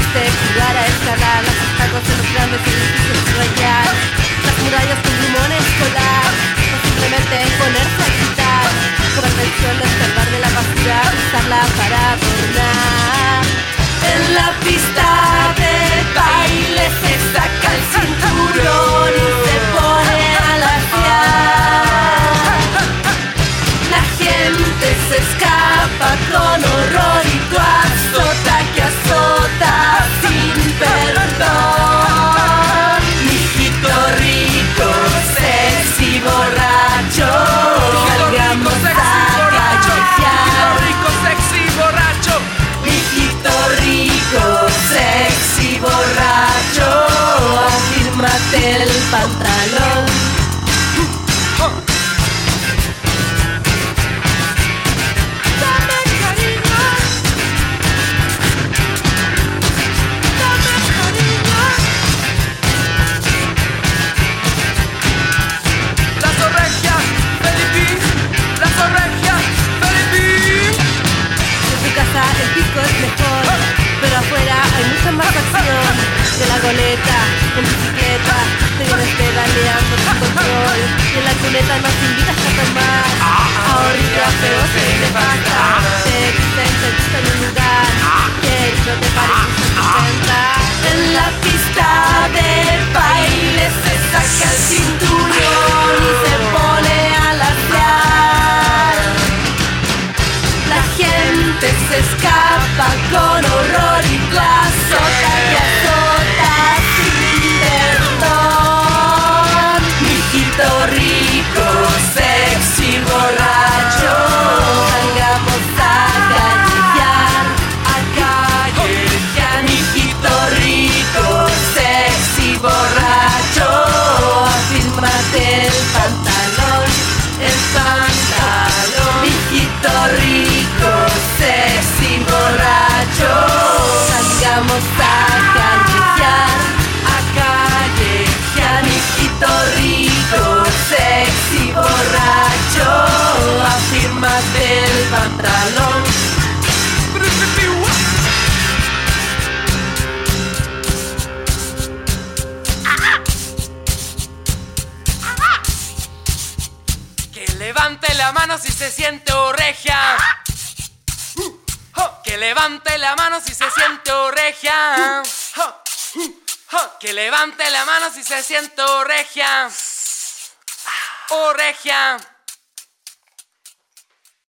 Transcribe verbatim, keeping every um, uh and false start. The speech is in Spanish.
atreviste a jugar a escalar los obstáculos de los grandes edificios rayar las murallas con limón escolar, o simplemente ponerse a quitar por atención de escapar de la basura, usarla para adornar. En la pista de baile se saca el cinturón y se pone a latear. La gente se escapa con horror y tú azota que azota sin perdón. Mijito rico, sexy, borracho, salgamos a callejear. Rico, sexy, borracho. Mijito rico, sexy, borracho, afírmate el pantalón. Dame cariño, dame cariño. La zorregia, Felipe. La zorregia, Felipe. En tu casa el pico es mejor, pero afuera hay mucha más acción. De la goleta, en bicicleta, te vienes pedaleando sin control. Y en la cuneta nos invitas a tomar ahorrito a feo se le pasa. Te dicen, te gusta en un lugar que no te pareces a sesenta. En la pista de baile se saca el cinturón y se pone a latear. La gente se escapa con horror y tú azota y azota sin perdón. Mijito rico, sexy, borracho, salgamos a callejear, a callejear. Mijito rico, sexy, borracho, afírmate el pantalón, el pantalón. Mijito rico, sexy, borracho, salgamos a callejear, a callejear. Mijito rico, sexy, borracho, afírmate el pantalón. Que levante la mano si se siente regia. Que levante la mano si se siente regia. Que levante la mano si se siente regia. O regia.